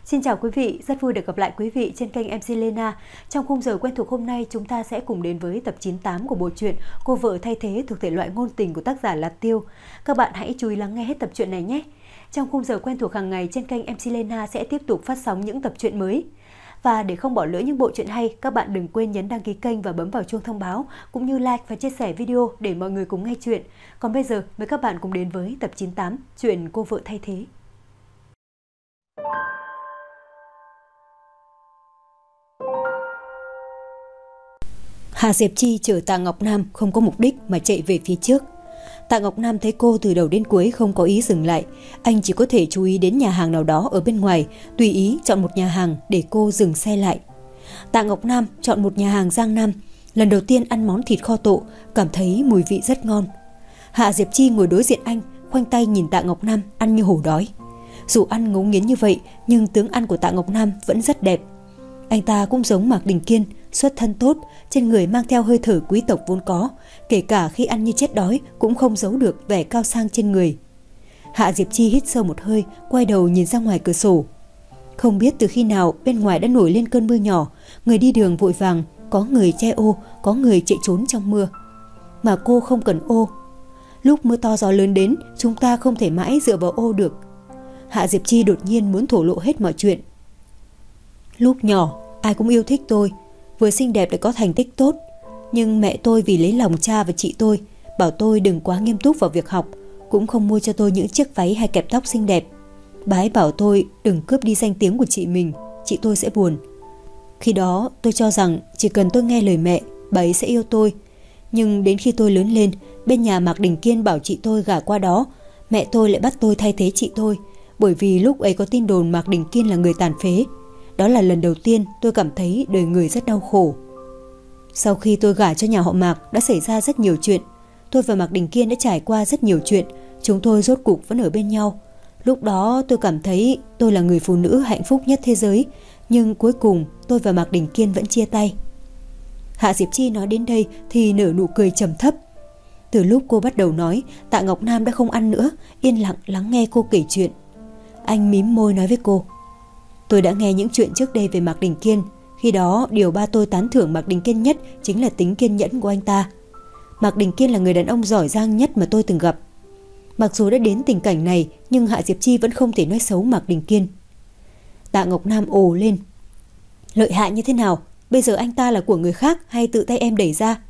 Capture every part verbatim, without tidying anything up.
Xin chào quý vị, rất vui được gặp lại quý vị trên kênh em xê Lena. Trong khung giờ quen thuộc hôm nay, chúng ta sẽ cùng đến với tập chín mươi tám của bộ truyện Cô vợ thay thế thuộc thể loại ngôn tình của tác giả là Tiêu. Các bạn hãy chú ý lắng nghe hết tập truyện này nhé. Trong khung giờ quen thuộc hàng ngày trên kênh em xê Lena sẽ tiếp tục phát sóng những tập truyện mới. Và để không bỏ lỡ những bộ truyện hay, các bạn đừng quên nhấn đăng ký kênh và bấm vào chuông thông báo, cũng như like và chia sẻ video để mọi người cùng nghe chuyện. Còn bây giờ, mời các bạn cùng đến với tập chín mươi tám, chuyện Cô vợ thay thế. Hạ Diệp Chi chở Tạ Ngọc Nam không có mục đích mà chạy về phía trước. Tạ Ngọc Nam thấy cô từ đầu đến cuối không có ý dừng lại. Anh chỉ có thể chú ý đến nhà hàng nào đó ở bên ngoài, tùy ý chọn một nhà hàng để cô dừng xe lại. Tạ Ngọc Nam chọn một nhà hàng Giang Nam. Lần đầu tiên ăn món thịt kho tộ, cảm thấy mùi vị rất ngon. Hạ Diệp Chi ngồi đối diện anh, khoanh tay nhìn Tạ Ngọc Nam ăn như hổ đói. Dù ăn ngấu nghiến như vậy, nhưng tướng ăn của Tạ Ngọc Nam vẫn rất đẹp. Anh ta cũng giống Mạc Đình Kiên, xuất thân tốt, trên người mang theo hơi thở quý tộc vốn có, kể cả khi ăn như chết đói cũng không giấu được vẻ cao sang trên người. Hạ Diệp Chi hít sâu một hơi, quay đầu nhìn ra ngoài cửa sổ. Không biết từ khi nào bên ngoài đã nổi lên cơn mưa nhỏ, người đi đường vội vàng, có người che ô, có người chạy trốn trong mưa. Mà cô không cần ô. Lúc mưa to gió lớn đến, chúng ta không thể mãi dựa vào ô được. Hạ Diệp Chi đột nhiên muốn thổ lộ hết mọi chuyện. Lúc nhỏ, ai cũng yêu thích tôi, vừa xinh đẹp lại có thành tích tốt. Nhưng mẹ tôi vì lấy lòng cha và chị tôi, bảo tôi đừng quá nghiêm túc vào việc học, cũng không mua cho tôi những chiếc váy hay kẹp tóc xinh đẹp. Bà ấy bảo tôi đừng cướp đi danh tiếng của chị mình, chị tôi sẽ buồn. Khi đó tôi cho rằng chỉ cần tôi nghe lời mẹ, bà ấy sẽ yêu tôi. Nhưng đến khi tôi lớn lên, bên nhà Mạc Đình Kiên bảo chị tôi gả qua đó, mẹ tôi lại bắt tôi thay thế chị tôi, bởi vì lúc ấy có tin đồn Mạc Đình Kiên là người tàn phế. Đó là lần đầu tiên tôi cảm thấy đời người rất đau khổ. Sau khi tôi gả cho nhà họ Mạc đã xảy ra rất nhiều chuyện. Tôi và Mạc Đình Kiên đã trải qua rất nhiều chuyện. Chúng tôi rốt cuộc vẫn ở bên nhau. Lúc đó tôi cảm thấy tôi là người phụ nữ hạnh phúc nhất thế giới. Nhưng cuối cùng tôi và Mạc Đình Kiên vẫn chia tay. Hạ Diệp Chi nói đến đây thì nở nụ cười trầm thấp. Từ lúc cô bắt đầu nói, Tạ Ngọc Nam đã không ăn nữa, yên lặng lắng nghe cô kể chuyện. Anh mím môi nói với cô: Tôi đã nghe những chuyện trước đây về Mạc Đình Kiên. Khi đó điều ba tôi tán thưởng Mạc Đình Kiên nhất chính là tính kiên nhẫn của anh ta. Mạc Đình Kiên là người đàn ông giỏi giang nhất mà tôi từng gặp. Mặc dù đã đến tình cảnh này, nhưng Hạ Diệp Chi vẫn không thể nói xấu Mạc Đình Kiên. Tạ Ngọc Nam ồ lên: Lợi hại như thế nào? Bây giờ anh ta là của người khác hay tự tay em đẩy ra?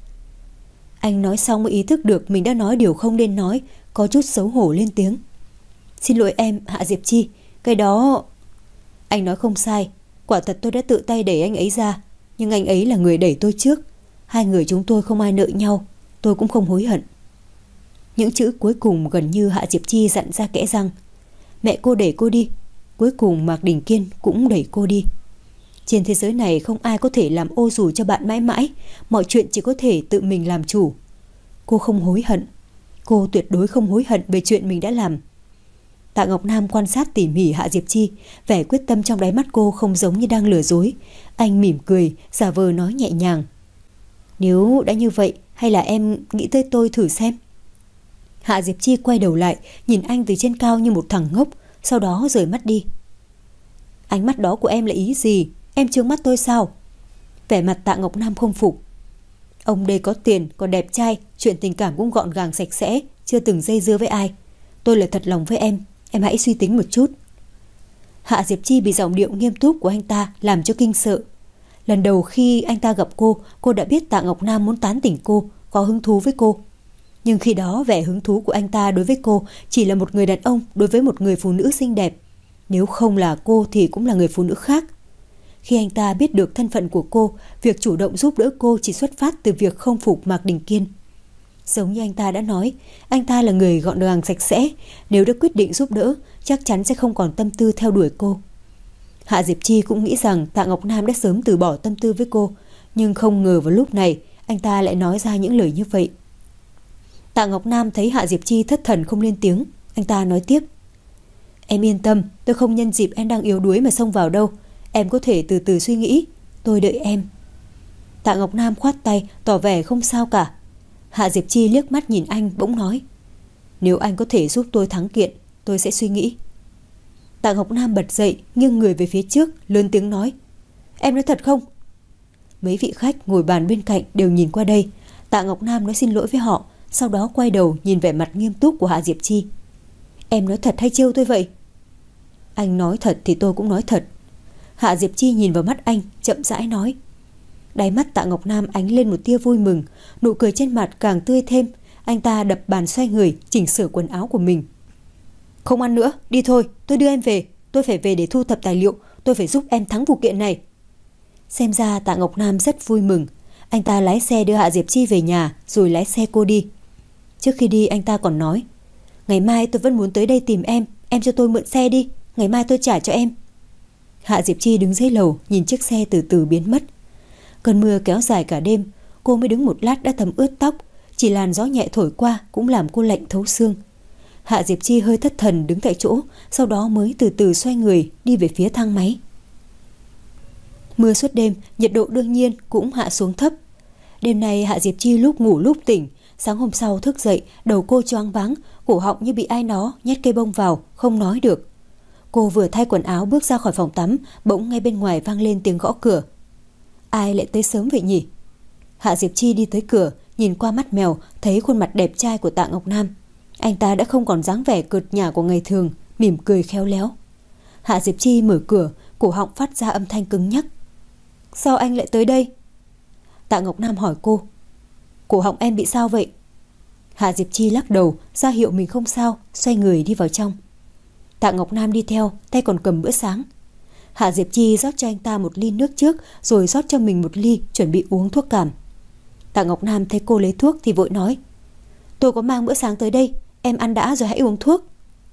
Anh nói xong mới ý thức được mình đã nói điều không nên nói, có chút xấu hổ lên tiếng: Xin lỗi em, Hạ Diệp Chi, cái đó... Anh nói không sai, quả thật tôi đã tự tay đẩy anh ấy ra, nhưng anh ấy là người đẩy tôi trước. Hai người chúng tôi không ai nợ nhau, tôi cũng không hối hận. Những chữ cuối cùng gần như Hạ Diệp Chi dặn ra kẽ răng. Mẹ cô đẩy cô đi, cuối cùng Mạc Đình Kiên cũng đẩy cô đi. Trên thế giới này không ai có thể làm ô dù cho bạn mãi mãi, mọi chuyện chỉ có thể tự mình làm chủ. Cô không hối hận, cô tuyệt đối không hối hận về chuyện mình đã làm. Tạ Ngọc Nam quan sát tỉ mỉ Hạ Diệp Chi, vẻ quyết tâm trong đáy mắt cô không giống như đang lừa dối. Anh mỉm cười, giả vờ nói nhẹ nhàng: Nếu đã như vậy, hay là em nghĩ tới tôi thử xem? Hạ Diệp Chi quay đầu lại, nhìn anh từ trên cao như một thằng ngốc, sau đó rời mắt đi. Ánh mắt đó của em là ý gì? Em trướng mắt tôi sao? Vẻ mặt Tạ Ngọc Nam không phục. Ông đây có tiền, còn đẹp trai, chuyện tình cảm cũng gọn gàng sạch sẽ, chưa từng dây dưa với ai. Tôi là thật lòng với em, em hãy suy tính một chút. Hạ Diệp Chi bị giọng điệu nghiêm túc của anh ta làm cho kinh sợ. Lần đầu khi anh ta gặp cô, cô đã biết Tạ Ngọc Nam muốn tán tỉnh cô, có hứng thú với cô. Nhưng khi đó vẻ hứng thú của anh ta đối với cô chỉ là một người đàn ông đối với một người phụ nữ xinh đẹp. Nếu không là cô thì cũng là người phụ nữ khác. Khi anh ta biết được thân phận của cô, việc chủ động giúp đỡ cô chỉ xuất phát từ việc không phục Mạc Đình Kiên. Giống như anh ta đã nói, anh ta là người gọn gàng sạch sẽ, nếu đã quyết định giúp đỡ, chắc chắn sẽ không còn tâm tư theo đuổi cô. Hạ Diệp Chi cũng nghĩ rằng Tạ Ngọc Nam đã sớm từ bỏ tâm tư với cô, nhưng không ngờ vào lúc này anh ta lại nói ra những lời như vậy. Tạ Ngọc Nam thấy Hạ Diệp Chi thất thần không lên tiếng, anh ta nói tiếp: Em yên tâm, tôi không nhân dịp em đang yếu đuối mà xông vào đâu. Em có thể từ từ suy nghĩ, tôi đợi em. Tạ Ngọc Nam khoát tay, tỏ vẻ không sao cả. Hạ Diệp Chi liếc mắt nhìn anh bỗng nói: Nếu anh có thể giúp tôi thắng kiện, tôi sẽ suy nghĩ. Tạ Ngọc Nam bật dậy, nghiêng người về phía trước, lớn tiếng nói: Em nói thật không? Mấy vị khách ngồi bàn bên cạnh đều nhìn qua đây. Tạ Ngọc Nam nói xin lỗi với họ, sau đó quay đầu nhìn vẻ mặt nghiêm túc của Hạ Diệp Chi. Em nói thật hay trêu tôi vậy? Anh nói thật thì tôi cũng nói thật. Hạ Diệp Chi nhìn vào mắt anh, chậm rãi nói. Đáy mắt Tạ Ngọc Nam ánh lên một tia vui mừng, nụ cười trên mặt càng tươi thêm. Anh ta đập bàn xoay người, chỉnh sửa quần áo của mình. Không ăn nữa, đi thôi, tôi đưa em về. Tôi phải về để thu thập tài liệu, tôi phải giúp em thắng vụ kiện này. Xem ra Tạ Ngọc Nam rất vui mừng. Anh ta lái xe đưa Hạ Diệp Chi về nhà, rồi lái xe cô đi. Trước khi đi anh ta còn nói: Ngày mai tôi vẫn muốn tới đây tìm em, em cho tôi mượn xe đi, ngày mai tôi trả cho em. Hạ Diệp Chi đứng dưới lầu, nhìn chiếc xe từ từ biến mất. Cơn mưa kéo dài cả đêm, cô mới đứng một lát đã thấm ướt tóc, chỉ làn gió nhẹ thổi qua cũng làm cô lạnh thấu xương. Hạ Diệp Chi hơi thất thần đứng tại chỗ, sau đó mới từ từ xoay người đi về phía thang máy. Mưa suốt đêm, nhiệt độ đương nhiên cũng hạ xuống thấp. Đêm nay Hạ Diệp Chi lúc ngủ lúc tỉnh, sáng hôm sau thức dậy, đầu cô choáng váng, cổ họng như bị ai đó nhét cây bông vào, không nói được. Cô vừa thay quần áo bước ra khỏi phòng tắm, bỗng ngay bên ngoài vang lên tiếng gõ cửa. Ai lại tới sớm vậy nhỉ? Hạ Diệp Chi đi tới cửa, nhìn qua mắt mèo, thấy khuôn mặt đẹp trai của Tạ Ngọc Nam. Anh ta đã không còn dáng vẻ cợt nhả của ngày thường, mỉm cười khéo léo. Hạ Diệp Chi mở cửa, cổ họng phát ra âm thanh cứng nhắc. Sao anh lại tới đây? Tạ Ngọc Nam hỏi cô. Cổ họng em bị sao vậy? Hạ Diệp Chi lắc đầu, ra hiệu mình không sao, xoay người đi vào trong. Tạ Ngọc Nam đi theo, tay còn cầm bữa sáng. Hạ Diệp Chi rót cho anh ta một ly nước trước, rồi rót cho mình một ly, chuẩn bị uống thuốc cảm. Tạ Ngọc Nam thấy cô lấy thuốc thì vội nói: Tôi có mang bữa sáng tới đây, em ăn đã rồi hãy uống thuốc.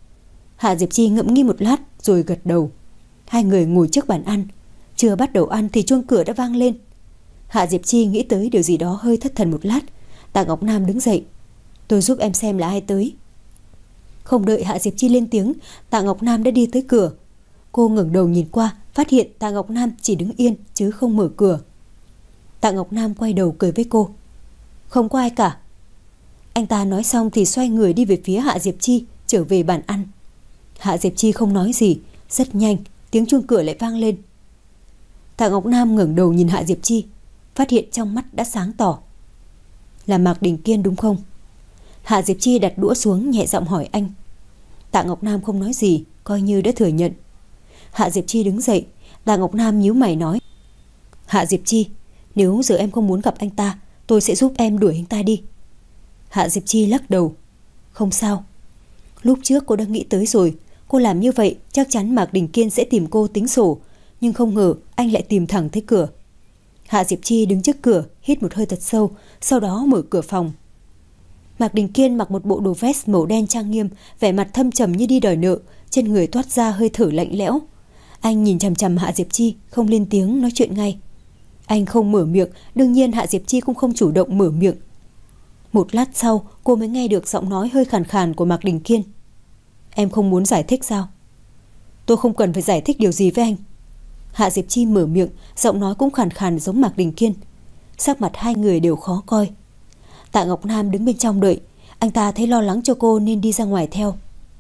Hạ Diệp Chi ngẫm nghĩ một lát rồi gật đầu. Hai người ngồi trước bàn ăn. Chưa bắt đầu ăn thì chuông cửa đã vang lên. Hạ Diệp Chi nghĩ tới điều gì đó hơi thất thần một lát. Tạ Ngọc Nam đứng dậy. Tôi giúp em xem là ai tới. Không đợi Hạ Diệp Chi lên tiếng, Tạ Ngọc Nam đã đi tới cửa. Cô ngẩng đầu nhìn qua, phát hiện Tạ Ngọc Nam chỉ đứng yên chứ không mở cửa. Tạ Ngọc Nam quay đầu cười với cô. Không có ai cả. Anh ta nói xong thì xoay người đi về phía Hạ Diệp Chi, trở về bàn ăn. Hạ Diệp Chi không nói gì. Rất nhanh, tiếng chuông cửa lại vang lên. Tạ Ngọc Nam ngẩng đầu nhìn Hạ Diệp Chi, phát hiện trong mắt đã sáng tỏ. Là Mạc Đình Kiên đúng không? Hạ Diệp Chi đặt đũa xuống, nhẹ giọng hỏi anh. Tạ Ngọc Nam không nói gì, coi như đã thừa nhận. Hạ Diệp Chi đứng dậy. Tạ Ngọc Nam nhíu mày nói: Hạ Diệp Chi, nếu giờ em không muốn gặp anh ta, tôi sẽ giúp em đuổi anh ta đi. Hạ Diệp Chi lắc đầu. Không sao. Lúc trước cô đã nghĩ tới rồi. Cô làm như vậy chắc chắn Mạc Đình Kiên sẽ tìm cô tính sổ. Nhưng không ngờ anh lại tìm thẳng tới cửa. Hạ Diệp Chi đứng trước cửa, hít một hơi thật sâu, sau đó mở cửa phòng. Mạc Đình Kiên mặc một bộ đồ vest màu đen trang nghiêm, vẻ mặt thâm trầm như đi đòi nợ, trên người toát ra hơi thở lạnh lẽo. Anh nhìn chằm chằm Hạ Diệp Chi, không lên tiếng nói chuyện ngay. Anh không mở miệng, đương nhiên Hạ Diệp Chi cũng không chủ động mở miệng. Một lát sau, cô mới nghe được giọng nói hơi khàn khàn của Mạc Đình Kiên. Em không muốn giải thích sao? Tôi không cần phải giải thích điều gì với anh. Hạ Diệp Chi mở miệng, giọng nói cũng khàn khàn giống Mạc Đình Kiên. Sắc mặt hai người đều khó coi. Tạ Ngọc Nam đứng bên trong đợi. Anh ta thấy lo lắng cho cô nên đi ra ngoài theo.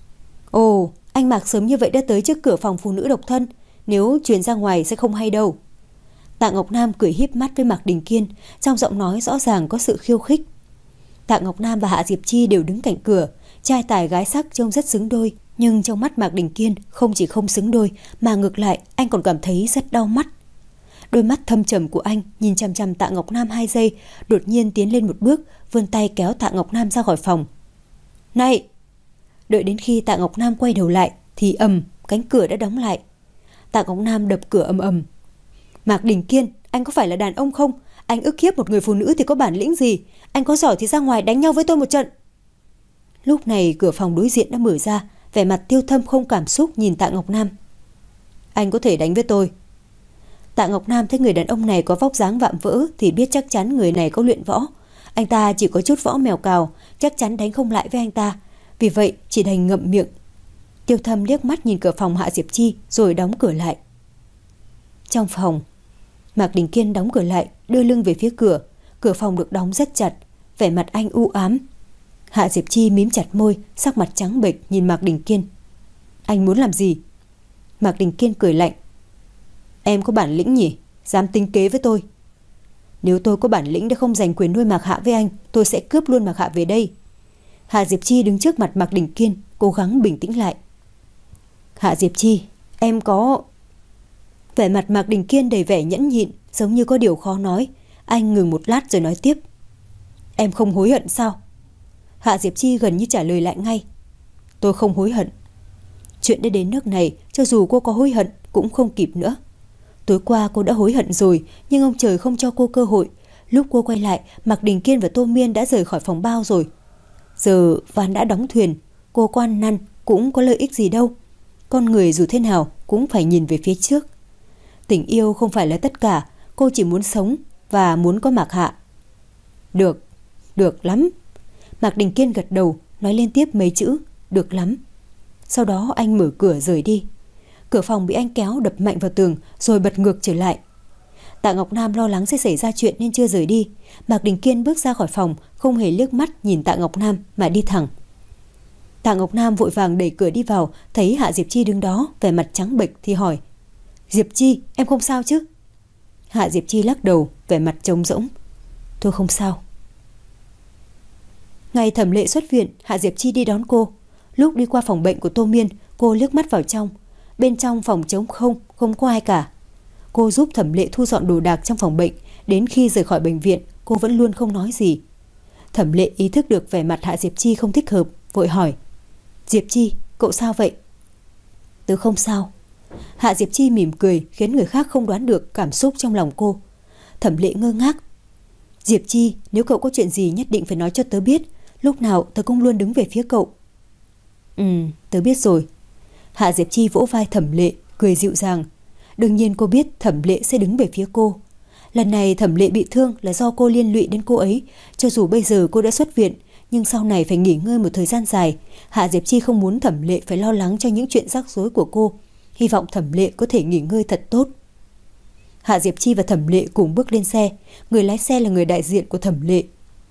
Ồ, anh Mạc sớm như vậy đã tới trước cửa phòng phụ nữ độc thân. Nếu truyền ra ngoài sẽ không hay đâu. Tạ Ngọc Nam cười híp mắt với Mạc Đình Kiên, trong giọng nói rõ ràng có sự khiêu khích. Tạ Ngọc Nam và Hạ Diệp Chi đều đứng cạnh cửa. Trai tài gái sắc trông rất xứng đôi. Nhưng trong mắt Mạc Đình Kiên không chỉ không xứng đôi, mà ngược lại anh còn cảm thấy rất đau mắt. Đôi mắt thâm trầm của anh nhìn chằm chằm Tạ Ngọc Nam hai giây, đột nhiên tiến lên một bước, vươn tay kéo Tạ Ngọc Nam ra khỏi phòng. Này! Đợi đến khi Tạ Ngọc Nam quay đầu lại thì ầm, cánh cửa đã đóng lại. Tạ Ngọc Nam đập cửa ầm ầm. Mạc Đình Kiên, anh có phải là đàn ông không? Anh ức hiếp một người phụ nữ thì có bản lĩnh gì? Anh có giỏi thì ra ngoài đánh nhau với tôi một trận. Lúc này cửa phòng đối diện đã mở ra, vẻ mặt Tiêu Thâm không cảm xúc nhìn Tạ Ngọc Nam. Anh có thể đánh với tôi. Tạ Ngọc Nam thấy người đàn ông này có vóc dáng vạm vỡ thì biết chắc chắn người này có luyện võ. Anh ta chỉ có chút võ mèo cào, chắc chắn đánh không lại với anh ta. Vì vậy chỉ đành ngậm miệng. Tiêu Thâm liếc mắt nhìn cửa phòng Hạ Diệp Chi rồi đóng cửa lại. Trong phòng, Mạc Đình Kiên đóng cửa lại, đưa lưng về phía cửa. Cửa phòng được đóng rất chặt, vẻ mặt anh u ám. Hạ Diệp Chi mím chặt môi, sắc mặt trắng bệch nhìn Mạc Đình Kiên. Anh muốn làm gì? Mạc Đình Kiên cười lạnh. Em có bản lĩnh nhỉ, dám tính kế với tôi. Nếu tôi có bản lĩnh để không giành quyền nuôi Mạc Hạ với anh, tôi sẽ cướp luôn Mạc Hạ về đây. Hạ Diệp Chi đứng trước mặt Mạc Đình Kiên, cố gắng bình tĩnh lại. Hạ Diệp Chi, em có... Vẻ mặt Mạc Đình Kiên đầy vẻ nhẫn nhịn, giống như có điều khó nói. Anh ngừng một lát rồi nói tiếp. Em không hối hận sao? Hạ Diệp Chi gần như trả lời lại ngay. Tôi không hối hận. Chuyện đã đến nước này, cho dù cô có hối hận cũng không kịp nữa. Tối qua cô đã hối hận rồi, nhưng ông trời không cho cô cơ hội. Lúc cô quay lại, Mạc Đình Kiên và Tô Miên đã rời khỏi phòng bao rồi. Giờ ván đã đóng thuyền, cô có ăn năn cũng có lợi ích gì đâu. Con người dù thế nào cũng phải nhìn về phía trước. Tình yêu không phải là tất cả, cô chỉ muốn sống và muốn có Mạc Hạ. Được, được lắm. Mạc Đình Kiên gật đầu, nói liên tiếp mấy chữ, được lắm. Sau đó anh mở cửa rời đi. Cửa phòng bị anh kéo đập mạnh vào tường rồi bật ngược trở lại. Tạ Ngọc Nam lo lắng sẽ xảy ra chuyện nên chưa rời đi. Mạc Đình Kiên bước ra khỏi phòng, không hề liếc mắt nhìn Tạ Ngọc Nam mà đi thẳng. Tạ Ngọc Nam vội vàng đẩy cửa đi vào, thấy Hạ Diệp Chi đứng đó, vẻ mặt trắng bệch thì hỏi. Diệp Chi, em không sao chứ? Hạ Diệp Chi lắc đầu, vẻ mặt trống rỗng. Tôi không sao. Ngày Thẩm Lệ xuất viện, Hạ Diệp Chi đi đón cô. Lúc đi qua phòng bệnh của Tô Miên, cô liếc mắt vào trong. Bên trong phòng trống không, không có ai cả. Cô giúp Thẩm Lệ thu dọn đồ đạc trong phòng bệnh. Đến khi rời khỏi bệnh viện, cô vẫn luôn không nói gì. Thẩm Lệ ý thức được vẻ mặt Hạ Diệp Chi không thích hợp, vội hỏi. Diệp Chi, cậu sao vậy? Tớ không sao. Hạ Diệp Chi mỉm cười khiến người khác không đoán được cảm xúc trong lòng cô. Thẩm Lệ ngơ ngác. Diệp Chi, nếu cậu có chuyện gì nhất định phải nói cho tớ biết. Lúc nào tớ cũng luôn đứng về phía cậu. Ừ, tớ biết rồi. Hạ Diệp Chi vỗ vai Thẩm Lệ, cười dịu dàng. Đương nhiên cô biết Thẩm Lệ sẽ đứng về phía cô. Lần này Thẩm Lệ bị thương là do cô liên lụy đến cô ấy. Cho dù bây giờ cô đã xuất viện, nhưng sau này phải nghỉ ngơi một thời gian dài. Hạ Diệp Chi không muốn Thẩm Lệ phải lo lắng cho những chuyện rắc rối của cô. Hy vọng Thẩm Lệ có thể nghỉ ngơi thật tốt. Hạ Diệp Chi và Thẩm Lệ cùng bước lên xe. Người lái xe là người đại diện của Thẩm Lệ.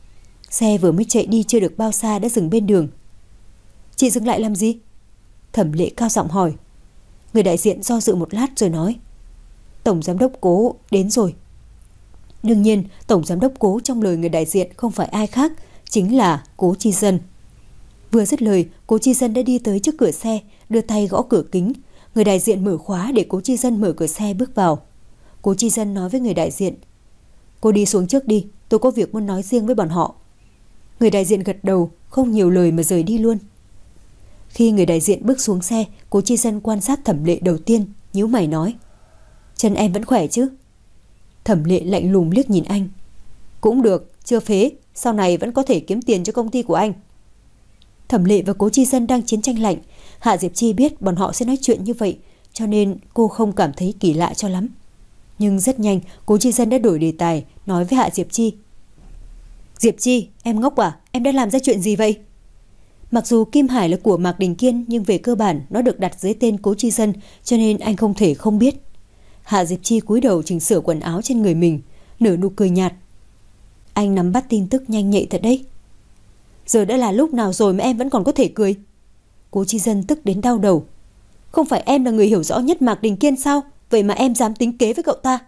Xe vừa mới chạy đi chưa được bao xa đã dừng bên đường. Chị dừng lại làm gì? Thẩm Lệ cao giọng hỏi. Người đại diện do dự một lát rồi nói. Tổng giám đốc Cố đến rồi. Đương nhiên Tổng giám đốc Cố trong lời người đại diện không phải ai khác, chính là Cố Chi Dân. Vừa dứt lời, Cố Chi Dân đã đi tới trước cửa xe, đưa tay gõ cửa kính. Người đại diện mở khóa để Cố Chi Dân mở cửa xe bước vào. Cố Chi Dân nói với người đại diện. Cô đi xuống trước đi, tôi có việc muốn nói riêng với bọn họ. Người đại diện gật đầu, không nhiều lời mà rời đi luôn. Khi người đại diện bước xuống xe, Cố Chi Dân quan sát Thẩm Lệ đầu tiên, nhíu mày nói. Chân em vẫn khỏe chứ? Thẩm Lệ lạnh lùng liếc nhìn anh. Cũng được, chưa phế, sau này vẫn có thể kiếm tiền cho công ty của anh. Thẩm Lệ và Cố Chi Dân đang chiến tranh lạnh. Hạ Diệp Chi biết bọn họ sẽ nói chuyện như vậy, cho nên cô không cảm thấy kỳ lạ cho lắm. Nhưng rất nhanh, Cố Chi Dân đã đổi đề tài, nói với Hạ Diệp Chi. Diệp Chi, em ngốc à? Em đã làm ra chuyện gì vậy? Mặc dù Kim Hải là của Mạc Đình Kiên, nhưng về cơ bản nó được đặt dưới tên Cố Chi Dân, cho nên anh không thể không biết. Hạ Diệp Chi cúi đầu chỉnh sửa quần áo trên người mình, nở nụ cười nhạt. Anh nắm bắt tin tức nhanh nhạy thật đấy. Giờ đã là lúc nào rồi mà em vẫn còn có thể cười? Cố Chi Dân tức đến đau đầu. Không phải em là người hiểu rõ nhất Mạc Đình Kiên sao? Vậy mà em dám tính kế với cậu ta?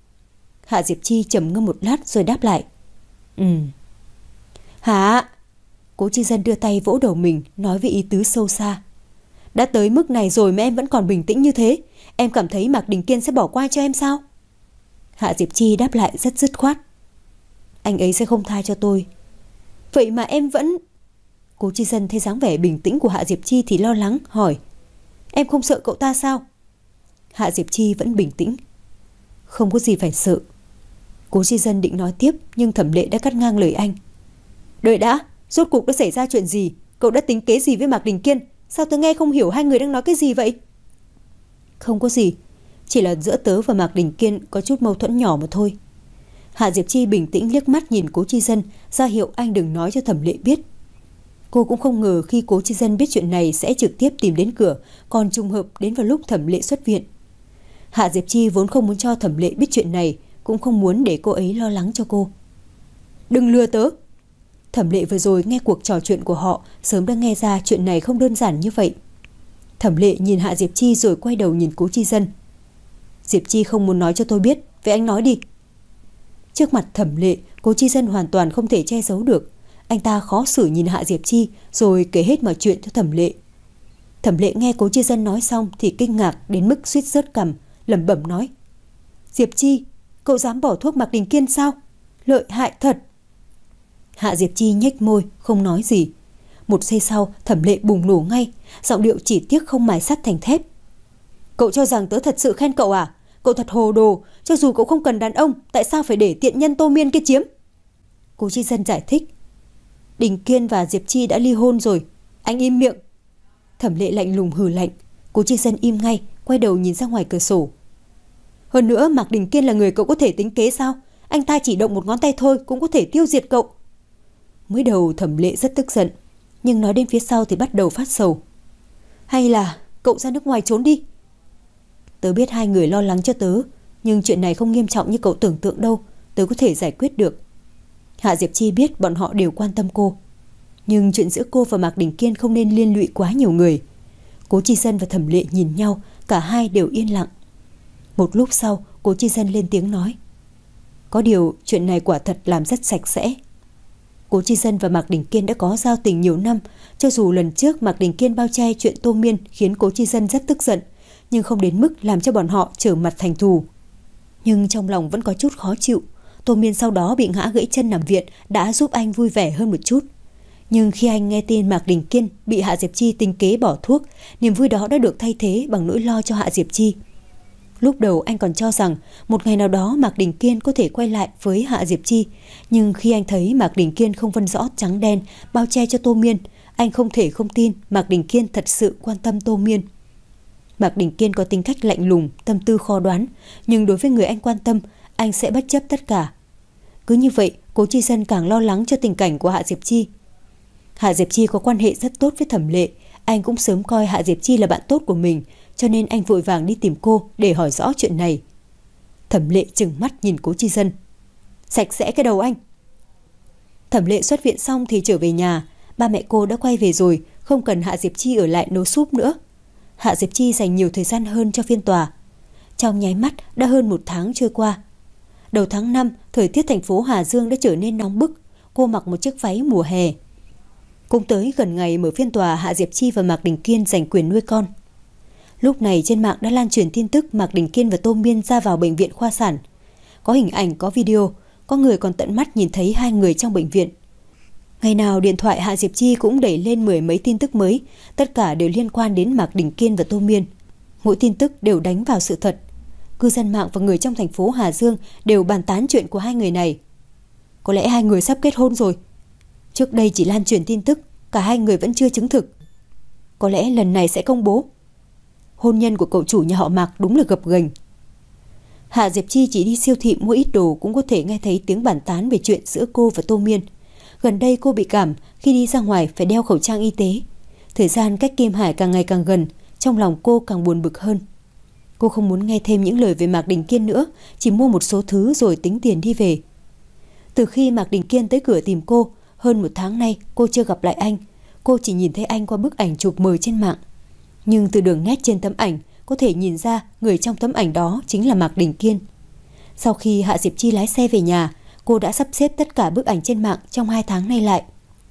Hạ Diệp Chi trầm ngâm một lát rồi đáp lại. Ừ. Hả? Cố Chi Dân đưa tay vỗ đầu mình, nói với ý tứ sâu xa. Đã tới mức này rồi mà em vẫn còn bình tĩnh như thế. Em cảm thấy Mạc Đình Kiên sẽ bỏ qua cho em sao? Hạ Diệp Chi đáp lại rất dứt khoát. Anh ấy sẽ không tha cho tôi. Vậy mà em vẫn... Cố Chi Dân thấy dáng vẻ bình tĩnh của Hạ Diệp Chi thì lo lắng, hỏi. Em không sợ cậu ta sao? Hạ Diệp Chi vẫn bình tĩnh. Không có gì phải sợ. Cố Chi Dân định nói tiếp, nhưng Thẩm Lệ đã cắt ngang lời anh. Đợi đã, rốt cuộc đã xảy ra chuyện gì? Cậu đã tính kế gì với Mạc Đình Kiên? Sao tớ nghe không hiểu hai người đang nói cái gì vậy? Không có gì, chỉ là giữa tớ và Mạc Đình Kiên có chút mâu thuẫn nhỏ mà thôi. Hạ Diệp Chi bình tĩnh liếc mắt nhìn Cố Chi Dân, ra hiệu anh đừng nói cho Thẩm Lệ biết. Cô cũng không ngờ khi Cố Chi Dân biết chuyện này sẽ trực tiếp tìm đến cửa, còn trùng hợp đến vào lúc Thẩm Lệ xuất viện. Hạ Diệp Chi vốn không muốn cho Thẩm Lệ biết chuyện này, cũng không muốn để cô ấy lo lắng cho cô. Đừng lừa tớ. Thẩm Lệ vừa rồi nghe cuộc trò chuyện của họ, sớm đã nghe ra chuyện này không đơn giản như vậy. Thẩm Lệ nhìn Hạ Diệp Chi rồi quay đầu nhìn Cố Chi Dân. Diệp Chi không muốn nói cho tôi biết, vậy anh nói đi. Trước mặt Thẩm Lệ, Cố Chi Dân hoàn toàn không thể che giấu được. Anh ta khó xử nhìn Hạ Diệp Chi rồi kể hết mọi chuyện cho Thẩm Lệ. Thẩm Lệ nghe Cố Chi Dân nói xong thì kinh ngạc đến mức suýt rớt cằm, lẩm bẩm nói: Diệp Chi, cậu dám bỏ thuốc Mạc Đình Kiên sao? Lợi hại thật. Hạ Diệp Chi nhếch môi, không nói gì. Một giây sau, Thẩm Lệ bùng nổ ngay, giọng điệu chỉ tiếc không mài sắt thành thép. Cậu cho rằng tớ thật sự khen cậu à? Cậu thật hồ đồ, cho dù cậu không cần đàn ông, tại sao phải để tiện nhân Tô Miên kia chiếm? Cố Chi Dân giải thích. Đình Kiên và Diệp Chi đã ly hôn rồi, anh im miệng. Thẩm Lệ lạnh lùng hừ lạnh. Cố Chi Dân im ngay, quay đầu nhìn ra ngoài cửa sổ. Hơn nữa, Mạc Đình Kiên là người cậu có thể tính kế sao? Anh ta chỉ động một ngón tay thôi cũng có thể tiêu diệt cậu. Mới đầu Thẩm Lệ rất tức giận, nhưng nói đến phía sau thì bắt đầu phát sầu. Hay là cậu ra nước ngoài trốn đi? Tớ biết hai người lo lắng cho tớ, nhưng chuyện này không nghiêm trọng như cậu tưởng tượng đâu, tớ có thể giải quyết được. Hạ Diệp Chi biết bọn họ đều quan tâm cô, nhưng chuyện giữa cô và Mạc Đình Kiên không nên liên lụy quá nhiều người. Cố Chi Dân và Thẩm Lệ nhìn nhau, cả hai đều yên lặng. Một lúc sau, Cố Chi Dân lên tiếng nói: Có điều chuyện này quả thật làm rất sạch sẽ. Cố Chi Dân và Mạc Đình Kiên đã có giao tình nhiều năm, cho dù lần trước Mạc Đình Kiên bao che chuyện Tô Miên khiến Cố Chi Dân rất tức giận, nhưng không đến mức làm cho bọn họ trở mặt thành thù. Nhưng trong lòng vẫn có chút khó chịu. Tô Miên sau đó bị ngã gãy chân nằm viện đã giúp anh vui vẻ hơn một chút. Nhưng khi anh nghe tin Mạc Đình Kiên bị Hạ Diệp Chi tính kế bỏ thuốc, niềm vui đó đã được thay thế bằng nỗi lo cho Hạ Diệp Chi. Lúc đầu anh còn cho rằng một ngày nào đó Mạc Đình Kiên có thể quay lại với Hạ Diệp Chi, nhưng khi anh thấy Mạc Đình Kiên không phân rõ trắng đen bao che cho Tô Miên, anh không thể không tin Mạc Đình Kiên thật sự quan tâm Tô Miên. Mạc Đình Kiên có tính cách lạnh lùng, tâm tư khó đoán, nhưng đối với người anh quan tâm, anh sẽ bất chấp tất cả. Cứ như vậy, Cố Chi Dân càng lo lắng cho tình cảnh của Hạ Diệp Chi. Hạ Diệp Chi có quan hệ rất tốt với Thẩm Lệ, anh cũng sớm coi Hạ Diệp Chi là bạn tốt của mình, cho nên anh vội vàng đi tìm cô để hỏi rõ chuyện này. Thẩm Lệ trừng mắt nhìn Cố Chi Dân. Sạch sẽ cái đầu anh. Thẩm Lệ xuất viện xong thì trở về nhà, ba mẹ cô đã quay về rồi, không cần Hạ Diệp Chi ở lại nấu súp nữa. Hạ Diệp Chi dành nhiều thời gian hơn cho phiên tòa. Trong nháy mắt đã hơn một tháng trôi qua. Đầu tháng năm, thời tiết thành phố Hà Dương đã trở nên nóng bức. Cô mặc một chiếc váy mùa hè. Cũng tới gần ngày mở phiên tòa, Hạ Diệp Chi và Mạc Đình Kiên giành quyền nuôi con. Lúc này trên mạng đã lan truyền tin tức Mạc Đình Kiên và Tô Miên ra vào bệnh viện khoa sản. Có hình ảnh, có video, có người còn tận mắt nhìn thấy hai người trong bệnh viện. Ngày nào điện thoại Hạ Diệp Chi cũng đẩy lên mười mấy tin tức mới, tất cả đều liên quan đến Mạc Đình Kiên và Tô Miên. Mỗi tin tức đều đánh vào sự thật. Cư dân mạng và người trong thành phố Hà Dương đều bàn tán chuyện của hai người này. Có lẽ hai người sắp kết hôn rồi. Trước đây chỉ lan truyền tin tức, cả hai người vẫn chưa chứng thực. Có lẽ lần này sẽ công bố. Hôn nhân của cậu chủ nhà họ Mạc đúng là gập ghềnh. Hạ Diệp Chi chỉ đi siêu thị mua ít đồ cũng có thể nghe thấy tiếng bàn tán về chuyện giữa cô và Tô Miên. Gần đây cô bị cảm, khi đi ra ngoài phải đeo khẩu trang y tế. Thời gian cách Kim Hải càng ngày càng gần, trong lòng cô càng buồn bực hơn. Cô không muốn nghe thêm những lời về Mạc Đình Kiên nữa, chỉ mua một số thứ rồi tính tiền đi về. Từ khi Mạc Đình Kiên tới cửa tìm cô, hơn một tháng nay cô chưa gặp lại anh. Cô chỉ nhìn thấy anh qua bức ảnh chụp mời trên mạng. Nhưng từ đường nét trên tấm ảnh, có thể nhìn ra người trong tấm ảnh đó chính là Mạc Đình Kiên. Sau khi Hạ Diệp Chi lái xe về nhà, cô đã sắp xếp tất cả bức ảnh trên mạng trong hai tháng nay lại.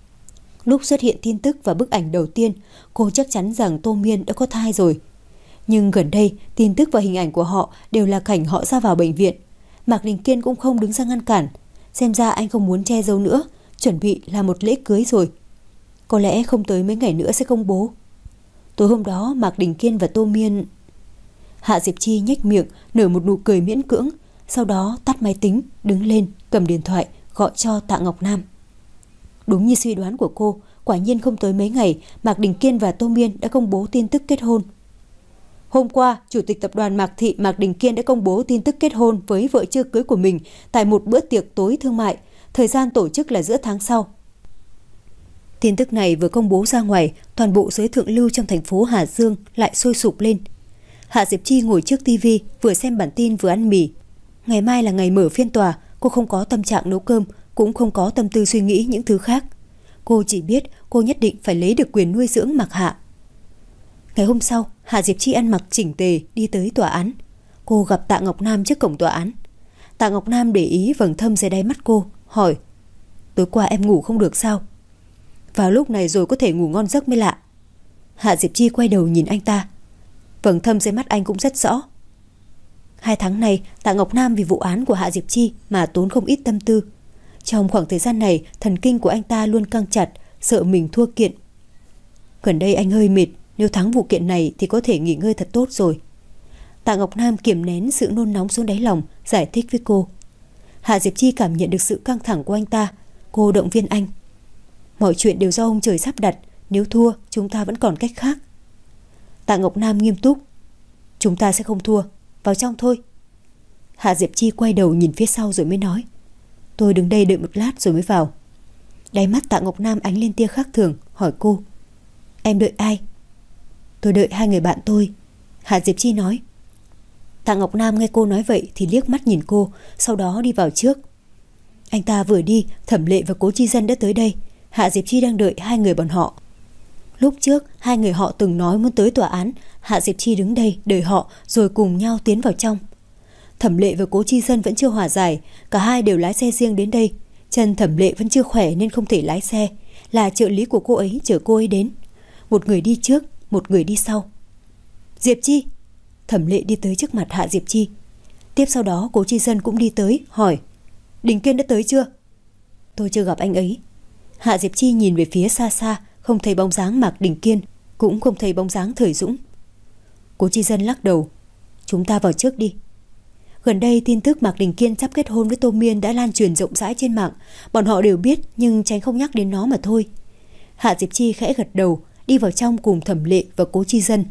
Lúc xuất hiện tin tức và bức ảnh đầu tiên, cô chắc chắn rằng Tô Miên đã có thai rồi. Nhưng gần đây, tin tức và hình ảnh của họ đều là cảnh họ ra vào bệnh viện. Mạc Đình Kiên cũng không đứng ra ngăn cản. Xem ra anh không muốn che giấu nữa, chuẩn bị làm một lễ cưới rồi. Có lẽ không tới mấy ngày nữa sẽ công bố. Tối hôm đó, Mạc Đình Kiên và Tô Miên... Hạ Diệp Chi nhếch miệng, nở một nụ cười miễn cưỡng. Sau đó tắt máy tính, đứng lên, cầm điện thoại, gọi cho Tạ Ngọc Nam. Đúng như suy đoán của cô, quả nhiên không tới mấy ngày, Mạc Đình Kiên và Tô Miên đã công bố tin tức kết hôn. Hôm qua, Chủ tịch Tập đoàn Mạc Thị Mạc Đình Kiên đã công bố tin tức kết hôn với vợ chưa cưới của mình tại một bữa tiệc tối thương mại, thời gian tổ chức là giữa tháng sau. Tin tức này vừa công bố ra ngoài, toàn bộ giới thượng lưu trong thành phố Hà Dương lại sôi sục lên. Hạ Diệp Chi ngồi trước tivi, vừa xem bản tin vừa ăn mì. Ngày mai là ngày mở phiên tòa, cô không có tâm trạng nấu cơm, cũng không có tâm tư suy nghĩ những thứ khác. Cô chỉ biết cô nhất định phải lấy được quyền nuôi dưỡng Mạc Hạ. Ngày hôm sau, Hạ Diệp Chi ăn mặc chỉnh tề đi tới tòa án. Cô gặp Tạ Ngọc Nam trước cổng tòa án. Tạ Ngọc Nam để ý vầng thâm dưới đáy mắt cô, hỏi: tối qua em ngủ không được sao? Vào lúc này rồi có thể ngủ ngon giấc mới lạ. Hạ Diệp Chi quay đầu nhìn anh ta. Vầng thâm dưới mắt anh cũng rất rõ. Hai tháng này, Tạ Ngọc Nam vì vụ án của Hạ Diệp Chi mà tốn không ít tâm tư. Trong khoảng thời gian này, thần kinh của anh ta luôn căng chặt, sợ mình thua kiện. Gần đây anh hơi mệt, nếu thắng vụ kiện này thì có thể nghỉ ngơi thật tốt rồi. Tạ Ngọc Nam kiềm nén sự nôn nóng xuống đáy lòng, giải thích với cô. Hạ Diệp Chi cảm nhận được sự căng thẳng của anh ta. Cô động viên anh. Mọi chuyện đều do ông trời sắp đặt, nếu thua chúng ta vẫn còn cách khác. Tạ Ngọc Nam nghiêm túc. Chúng ta sẽ không thua, vào trong thôi. Hạ Diệp Chi quay đầu nhìn phía sau rồi mới nói: tôi đứng đây đợi một lát rồi mới vào. Đáy mắt Tạ Ngọc Nam ánh lên tia khác thường, hỏi cô: em đợi ai? Tôi đợi hai người bạn tôi, Hạ Diệp Chi nói. Tạ Ngọc Nam nghe cô nói vậy thì liếc mắt nhìn cô, sau đó đi vào trước. Anh ta vừa đi, Thẩm Lệ và Cố Chi Dân đã tới đây. Hạ Diệp Chi đang đợi hai người bọn họ. Lúc trước hai người họ từng nói muốn tới tòa án. Hạ Diệp Chi đứng đây đợi họ rồi cùng nhau tiến vào trong. Thẩm Lệ và Cố Chi Dân vẫn chưa hòa giải, cả hai đều lái xe riêng đến đây. Chân Thẩm Lệ vẫn chưa khỏe nên không thể lái xe, là trợ lý của cô ấy chở cô ấy đến. Một người đi trước, một người đi sau. Diệp Chi. Thẩm Lệ đi tới trước mặt Hạ Diệp Chi. Tiếp sau đó Cố Chi Dân cũng đi tới, hỏi: Đình Kiên đã tới chưa? Tôi chưa gặp anh ấy. Hạ Diệp Chi nhìn về phía xa xa, không thấy bóng dáng Mạc Đình Kiên, cũng không thấy bóng dáng Thời Dũng. Cố Chi Dân lắc đầu: chúng ta vào trước đi. Gần đây tin tức Mạc Đình Kiên sắp kết hôn với Tô Miên đã lan truyền rộng rãi trên mạng. Bọn họ đều biết nhưng tránh không nhắc đến nó mà thôi. Hạ Diệp Chi khẽ gật đầu, đi vào trong cùng Thẩm Lệ và Cố Chi Dân.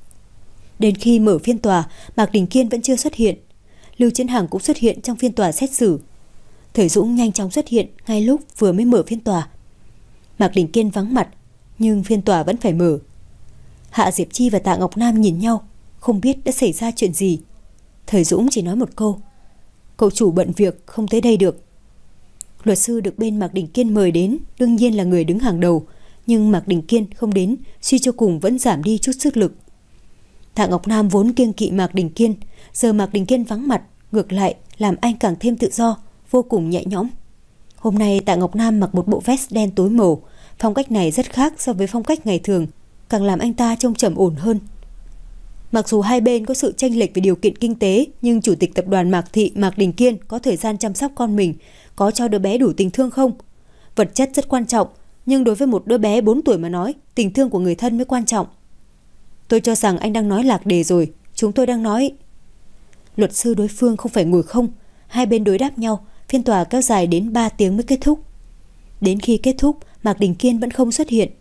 Đến khi mở phiên tòa, Mạc Đình Kiên vẫn chưa xuất hiện. Lưu Chiến Hằng cũng xuất hiện trong phiên tòa xét xử. Thời Dũng nhanh chóng xuất hiện ngay lúc vừa mới mở phiên tòa. Mạc Đình Kiên vắng mặt, nhưng phiên tòa vẫn phải mở. Hạ Diệp Chi và Tạ Ngọc Nam nhìn nhau, không biết đã xảy ra chuyện gì. Thời Dũng chỉ nói một câu: cậu chủ bận việc không tới đây được. Luật sư được bên Mạc Đình Kiên mời đến đương nhiên là người đứng hàng đầu, nhưng Mạc Đình Kiên không đến, suy cho cùng vẫn giảm đi chút sức lực. Tạ Ngọc Nam vốn kiêng kỵ Mạc Đình Kiên, giờ Mạc Đình Kiên vắng mặt, ngược lại làm anh càng thêm tự do, vô cùng nhẹ nhõm. Hôm nay Tạ Ngọc Nam mặc một bộ vest đen tối màu, phong cách này rất khác so với phong cách ngày thường, càng làm anh ta trông trầm ổn hơn. Mặc dù hai bên có sự chênh lệch về điều kiện kinh tế, nhưng chủ tịch tập đoàn Mạc Thị Mạc Đình Kiên có thời gian chăm sóc con mình, có cho đứa bé đủ tình thương không? Vật chất rất quan trọng, nhưng đối với một đứa bé bốn tuổi mà nói, tình thương của người thân mới quan trọng. Tôi cho rằng anh đang nói lạc đề rồi, chúng tôi đang nói... Luật sư đối phương không phải ngồi không, hai bên đối đáp nhau, phiên tòa kéo dài đến ba tiếng mới kết thúc. Đến khi kết thúc, Mạc Đình Kiên vẫn không xuất hiện.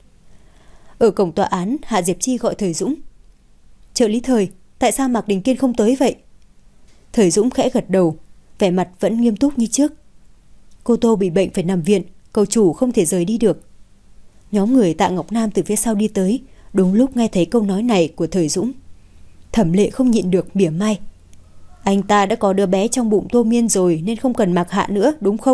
Ở cổng tòa án, Hạ Diệp Chi gọi Thời Dũng. Trợ lý Thời, tại sao Mạc Đình Kiên không tới vậy? Thời Dũng khẽ gật đầu, vẻ mặt vẫn nghiêm túc như trước. Cô Tô bị bệnh phải nằm viện, cậu chủ không thể rời đi được. Nhóm người Tạ Ngọc Nam từ phía sau đi tới, đúng lúc nghe thấy câu nói này của Thời Dũng. Thẩm Lệ không nhịn được mỉa mai. Anh ta đã có đứa bé trong bụng Tô Miên rồi nên không cần Mạc Hạ nữa, đúng không?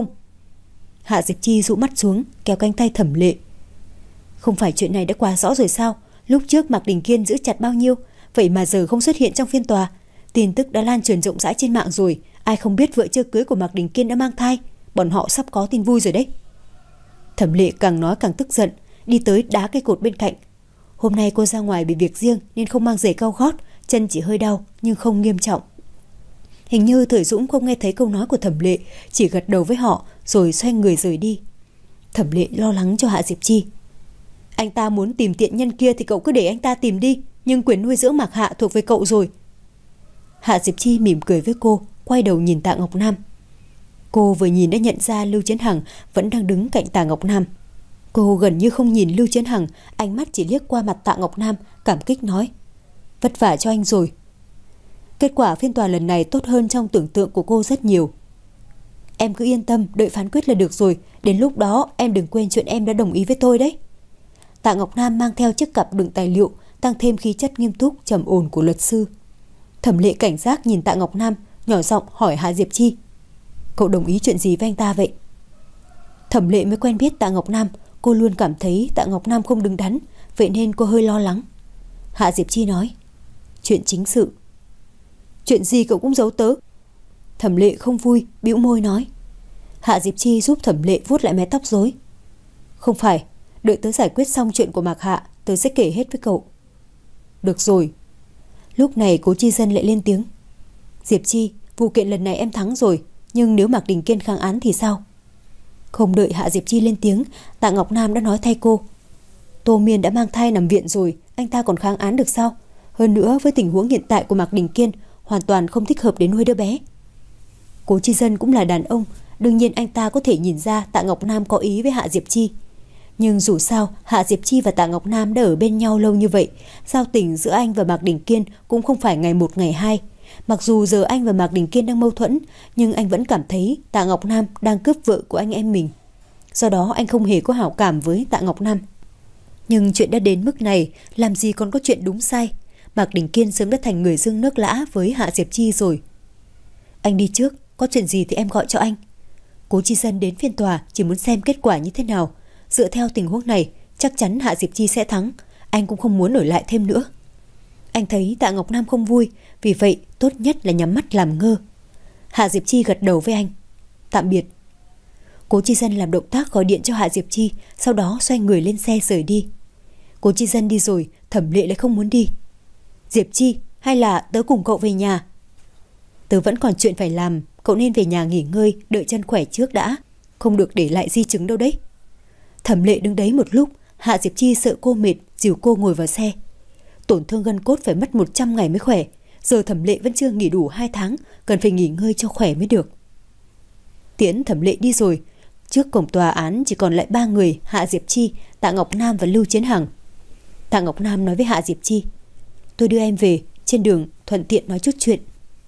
Hạ Diệp Chi dụ mắt xuống, kéo cánh tay Thẩm Lệ. Không phải chuyện này đã quá rõ rồi sao? Lúc trước Mạc Đình Kiên giữ chặt bao nhiêu, vậy mà giờ không xuất hiện trong phiên tòa. Tin tức đã lan truyền rộng rãi trên mạng rồi, ai không biết vợ chưa cưới của Mạc Đình Kiên đã mang thai, bọn họ sắp có tin vui rồi đấy. Thẩm Lệ càng nói càng tức giận, đi tới đá cây cột bên cạnh. Hôm nay cô ra ngoài bị việc riêng nên không mang giày cao gót, chân chỉ hơi đau nhưng không nghiêm trọng. Hình như Thời Dũng không nghe thấy câu nói của Thẩm Lệ, chỉ gật đầu với họ rồi xoay người rời đi. Thẩm Lệ lo lắng cho Hạ Diệp Chi. Anh ta muốn tìm tiện nhân kia thì cậu cứ để anh ta tìm đi, nhưng quyền nuôi dưỡng Mạc Hạ thuộc về cậu rồi. Hạ Diệp Chi mỉm cười với cô, quay đầu nhìn Tạ Ngọc Nam. Cô vừa nhìn đã nhận ra Lưu Chiến Hằng vẫn đang đứng cạnh Tạ Ngọc Nam. Cô gần như không nhìn Lưu Chiến Hằng, ánh mắt chỉ liếc qua mặt Tạ Ngọc Nam, cảm kích nói: vất vả cho anh rồi. Kết quả phiên tòa lần này tốt hơn trong tưởng tượng của cô rất nhiều. Em cứ yên tâm, đợi phán quyết là được rồi. Đến lúc đó em đừng quên chuyện em đã đồng ý với tôi đấy. Tạ Ngọc Nam mang theo chiếc cặp đựng tài liệu, tăng thêm khí chất nghiêm túc trầm ổn của luật sư. Thẩm Lệ cảnh giác nhìn Tạ Ngọc Nam, nhỏ giọng hỏi Hạ Diệp Chi: cậu đồng ý chuyện gì với anh ta vậy? Thẩm Lệ mới quen biết Tạ Ngọc Nam, cô luôn cảm thấy Tạ Ngọc Nam không đứng đắn, vậy nên cô hơi lo lắng. Hạ Diệp Chi nói. Chuyện chính sự. Chuyện gì cậu cũng giấu tớ? Thẩm Lệ không vui, bĩu môi nói. Hạ Diệp Chi giúp Thẩm Lệ vuốt lại mái tóc rối. Không phải, đợi tớ giải quyết xong chuyện của Mạc Hạ, tớ sẽ kể hết với cậu. Được rồi. Lúc này Cố Chi Dân lại lên tiếng. Diệp Chi, vụ kiện lần này em thắng rồi, nhưng nếu Mạc Đình Kiên kháng án thì sao? Không đợi Hạ Diệp Chi lên tiếng, Tạ Ngọc Nam đã nói thay cô. Tô Miên đã mang thai nằm viện rồi, anh ta còn kháng án được sao? Hơn nữa với tình huống hiện tại của Mạc Đình Kiên, hoàn toàn không thích hợp để nuôi đứa bé. Cố Chi Dân cũng là đàn ông, đương nhiên anh ta có thể nhìn ra Tạ Ngọc Nam có ý với Hạ Diệp Chi. Nhưng dù sao, Hạ Diệp Chi và Tạ Ngọc Nam đã ở bên nhau lâu như vậy, giao tình giữa anh và Mạc Đình Kiên cũng không phải ngày một ngày hai. Mặc dù giờ anh và Mạc Đình Kiên đang mâu thuẫn, nhưng anh vẫn cảm thấy Tạ Ngọc Nam đang cướp vợ của anh em mình. Do đó anh không hề có hảo cảm với Tạ Ngọc Nam. Nhưng chuyện đã đến mức này, làm gì còn có chuyện đúng sai. Mạc Đình Kiên sớm đã thành người dưng nước lã với Hạ Diệp Chi rồi. Anh đi trước, có chuyện gì thì em gọi cho anh. Cố Chi Dân đến phiên tòa chỉ muốn xem kết quả như thế nào. Dựa theo tình huống này, chắc chắn Hạ Diệp Chi sẽ thắng. Anh cũng không muốn ở lại thêm nữa. Anh thấy Tạ Ngọc Nam không vui, vì vậy tốt nhất là nhắm mắt làm ngơ. Hạ Diệp Chi gật đầu với anh. Tạm biệt. Cố Chi Dân làm động tác gọi điện cho Hạ Diệp Chi, sau đó xoay người lên xe rời đi. Cố Chi Dân đi rồi, Thẩm Lệ lại không muốn đi. Diệp Chi, hay là tớ cùng cậu về nhà? Tớ vẫn còn chuyện phải làm, cậu nên về nhà nghỉ ngơi, đợi chân khỏe trước đã, không được để lại di chứng đâu đấy. Thẩm Lệ đứng đấy một lúc, Hạ Diệp Chi sợ cô mệt, dìu cô ngồi vào xe. Tổn thương gân cốt phải mất một trăm ngày mới khỏe, giờ Thẩm Lệ vẫn chưa nghỉ đủ hai tháng, cần phải nghỉ ngơi cho khỏe mới được. Tiễn Thẩm Lệ đi rồi, trước cổng tòa án chỉ còn lại ba người, Hạ Diệp Chi, Tạ Ngọc Nam và Lưu Chiến Hằng. Tạ Ngọc Nam nói với Hạ Diệp Chi, tôi đưa em về, trên đường thuận tiện nói chút chuyện.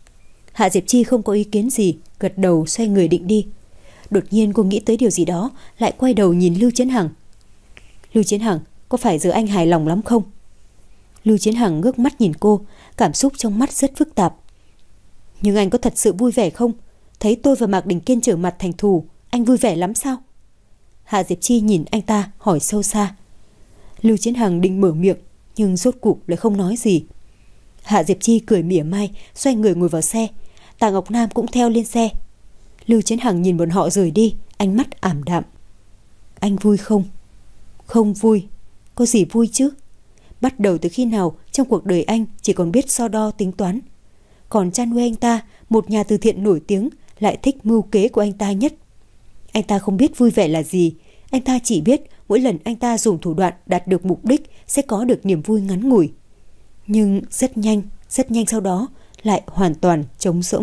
Hạ Diệp Chi không có ý kiến gì, gật đầu xoay người định đi. Đột nhiên cô nghĩ tới điều gì đó, lại quay đầu nhìn Lưu Chiến Hằng. Lưu Chiến Hằng, có phải giờ anh hài lòng lắm không? Lưu Chiến Hằng ngước mắt nhìn cô, cảm xúc trong mắt rất phức tạp. Nhưng anh có thật sự vui vẻ không? Thấy tôi và Mạc Đình Kiên trở mặt thành thù, anh vui vẻ lắm sao? Hạ Diệp Chi nhìn anh ta hỏi sâu xa. Lưu Chiến Hằng định mở miệng, nhưng rốt cuộc lại không nói gì. Hạ Diệp Chi cười mỉa mai, xoay người ngồi vào xe. Tạ Ngọc Nam cũng theo lên xe. Lưu Chiến Hằng nhìn bọn họ rời đi, ánh mắt ảm đạm. Anh vui không? Không vui. Có gì vui chứ? Bắt đầu từ khi nào trong cuộc đời anh chỉ còn biết so đo tính toán. Còn cha nuôi anh ta, một nhà từ thiện nổi tiếng, lại thích mưu kế của anh ta nhất. Anh ta không biết vui vẻ là gì. Anh ta chỉ biết mỗi lần anh ta dùng thủ đoạn đạt được mục đích sẽ có được niềm vui ngắn ngủi. Nhưng rất nhanh, rất nhanh sau đó lại hoàn toàn trống rỗng.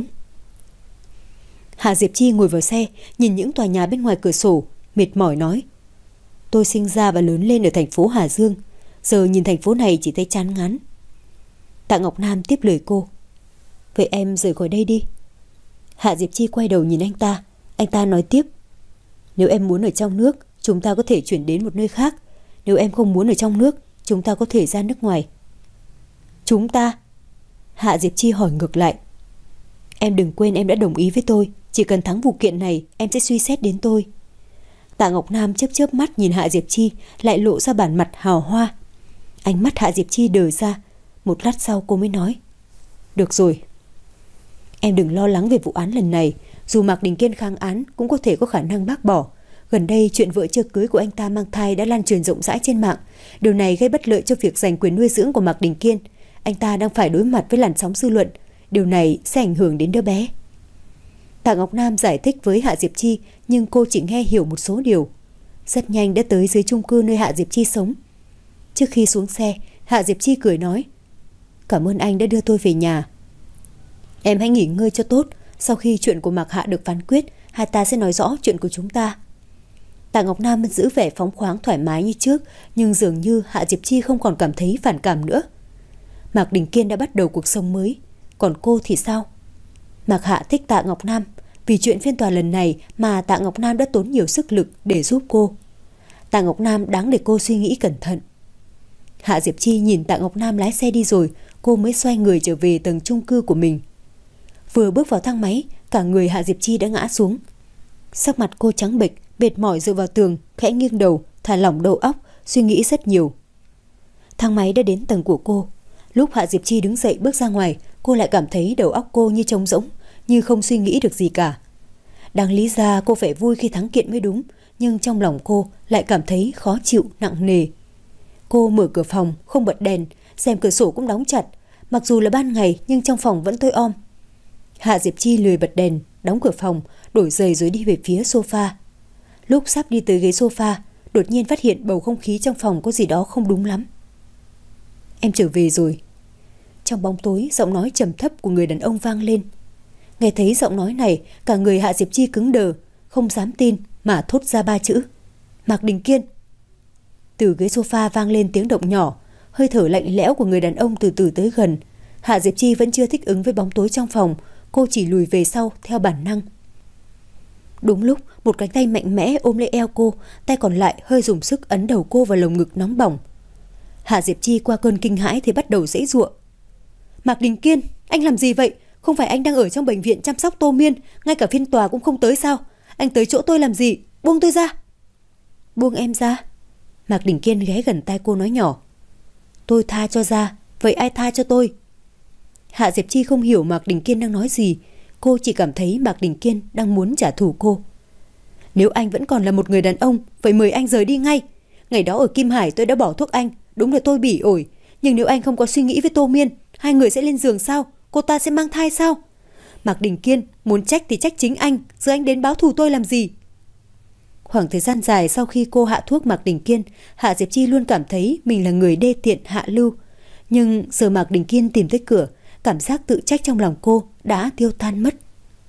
Hạ Diệp Chi ngồi vào xe, nhìn những tòa nhà bên ngoài cửa sổ, mệt mỏi nói. Tôi sinh ra và lớn lên ở thành phố Hà Dương, giờ nhìn thành phố này chỉ thấy chán ngán. Tạ Ngọc Nam tiếp lời cô. Vậy em rời khỏi đây đi. Hạ Diệp Chi quay đầu nhìn anh ta. Anh ta nói tiếp. Nếu em muốn ở trong nước, chúng ta có thể chuyển đến một nơi khác. Nếu em không muốn ở trong nước, chúng ta có thể ra nước ngoài. Chúng ta? Hạ Diệp Chi hỏi ngược lại. Em đừng quên em đã đồng ý với tôi, chỉ cần thắng vụ kiện này em sẽ suy xét đến tôi. Tạ Ngọc Nam chớp chớp mắt nhìn Hạ Diệp Chi, lại lộ ra bản mặt hào hoa. Ánh mắt Hạ Diệp Chi đờ ra. Một lát sau cô mới nói. Được rồi. Em đừng lo lắng về vụ án lần này. Dù Mạc Đình Kiên kháng án cũng có thể có khả năng bác bỏ. Gần đây chuyện vợ chưa cưới của anh ta mang thai đã lan truyền rộng rãi trên mạng. Điều này gây bất lợi cho việc giành quyền nuôi dưỡng của Mạc Đình Kiên. Anh ta đang phải đối mặt với làn sóng dư luận. Điều này sẽ ảnh hưởng đến đứa bé. Tạ Ngọc Nam giải thích với Hạ Diệp Chi, nhưng cô chỉ nghe hiểu một số điều. Rất nhanh đã tới dưới chung cư nơi Hạ Diệp Chi sống. Trước khi xuống xe, Hạ Diệp Chi cười nói. Cảm ơn anh đã đưa tôi về nhà. Em hãy nghỉ ngơi cho tốt. Sau khi chuyện của Mạc Hạ được phán quyết, hai ta sẽ nói rõ chuyện của chúng ta. Tạ Ngọc Nam vẫn giữ vẻ phóng khoáng thoải mái như trước, nhưng dường như Hạ Diệp Chi không còn cảm thấy phản cảm nữa. Mạc Đình Kiên đã bắt đầu cuộc sống mới. Còn cô thì sao? Mạc Hạ thích Tạ Ngọc Nam. Vì chuyện phiên tòa lần này mà Tạ Ngọc Nam đã tốn nhiều sức lực để giúp cô. Tạ Ngọc Nam đáng để cô suy nghĩ cẩn thận. Hạ Diệp Chi nhìn Tạ Ngọc Nam lái xe đi rồi, cô mới xoay người trở về tầng chung cư của mình. Vừa bước vào thang máy, cả người Hạ Diệp Chi đã ngã xuống. Sắc mặt cô trắng bệch, mệt mỏi dựa vào tường, khẽ nghiêng đầu, thả lỏng đầu óc, suy nghĩ rất nhiều. Thang máy đã đến tầng của cô. Lúc Hạ Diệp Chi đứng dậy bước ra ngoài, cô lại cảm thấy đầu óc cô như trống rỗng, như không suy nghĩ được gì cả. Đáng lý ra cô phải vui khi thắng kiện mới đúng, nhưng trong lòng cô lại cảm thấy khó chịu nặng nề. Cô mở cửa phòng, không bật đèn, rèm cửa sổ cũng đóng chặt. Mặc dù là ban ngày nhưng trong phòng vẫn tối om. Hạ Diệp Chi lười bật đèn, đóng cửa phòng, đổi giày rồi đi về phía sofa. Lúc sắp đi tới ghế sofa, đột nhiên phát hiện bầu không khí trong phòng có gì đó không đúng lắm. Em trở về rồi. Trong bóng tối, giọng nói trầm thấp của người đàn ông vang lên. Nghe thấy giọng nói này, cả người Hạ Diệp Chi cứng đờ, không dám tin mà thốt ra ba chữ: Mạc Đình Kiên. Từ ghế sofa vang lên tiếng động nhỏ, hơi thở lạnh lẽo của người đàn ông từ từ tới gần. Hạ Diệp Chi vẫn chưa thích ứng với bóng tối trong phòng, cô chỉ lùi về sau theo bản năng. Đúng lúc, một cánh tay mạnh mẽ ôm lấy eo cô, tay còn lại hơi dùng sức ấn đầu cô vào lồng ngực nóng bỏng. Hạ Diệp Chi qua cơn kinh hãi thì bắt đầu giãy giụa. Mạc Đình Kiên, anh làm gì vậy? Không phải anh đang ở trong bệnh viện chăm sóc Tô Miên, ngay cả phiên tòa cũng không tới sao? Anh tới chỗ tôi làm gì? Buông tôi ra. Buông em ra. Mạc Đình Kiên ghé gần tai cô nói nhỏ. Tôi tha cho ra, vậy ai tha cho tôi? Hạ Diệp Chi không hiểu Mạc Đình Kiên đang nói gì. Cô chỉ cảm thấy Mạc Đình Kiên đang muốn trả thù cô. Nếu anh vẫn còn là một người đàn ông, vậy mời anh rời đi ngay. Ngày đó ở Kim Hải tôi đã bỏ thuốc anh, đúng là tôi bỉ ổi. Nhưng nếu anh không có suy nghĩ với Tô Miên, hai người sẽ lên giường sao? Cô ta sẽ mang thai sao? Mạc Đình Kiên, muốn trách thì trách chính anh, giờ anh đến báo thù tôi làm gì? Khoảng thời gian dài sau khi cô hạ thuốc Mạc Đình Kiên, Hạ Diệp Chi luôn cảm thấy mình là người đê tiện hạ lưu. Nhưng giờ Mạc Đình Kiên tìm tới cửa, cảm giác tự trách trong lòng cô đã tiêu tan mất.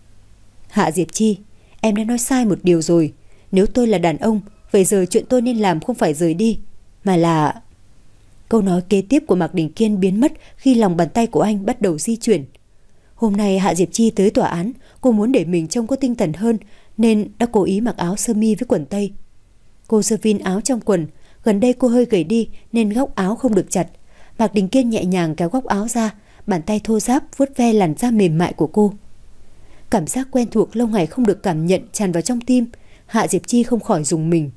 Hạ Diệp Chi, em đã nói sai một điều rồi. Nếu tôi là đàn ông, vậy giờ chuyện tôi nên làm không phải rời đi, mà là... Câu nói kế tiếp của Mạc Đình Kiên biến mất khi lòng bàn tay của anh bắt đầu di chuyển. Hôm nay Hạ Diệp Chi tới tòa án, cô muốn để mình trông có tinh thần hơn nên đã cố ý mặc áo sơ mi với quần tây. Cô sơ vin áo trong quần, gần đây cô hơi gầy đi nên góc áo không được chặt. Mạc Đình Kiên nhẹ nhàng kéo góc áo ra, bàn tay thô ráp vuốt ve làn da mềm mại của cô. Cảm giác quen thuộc lâu ngày không được cảm nhận tràn vào trong tim, Hạ Diệp Chi không khỏi rùng mình.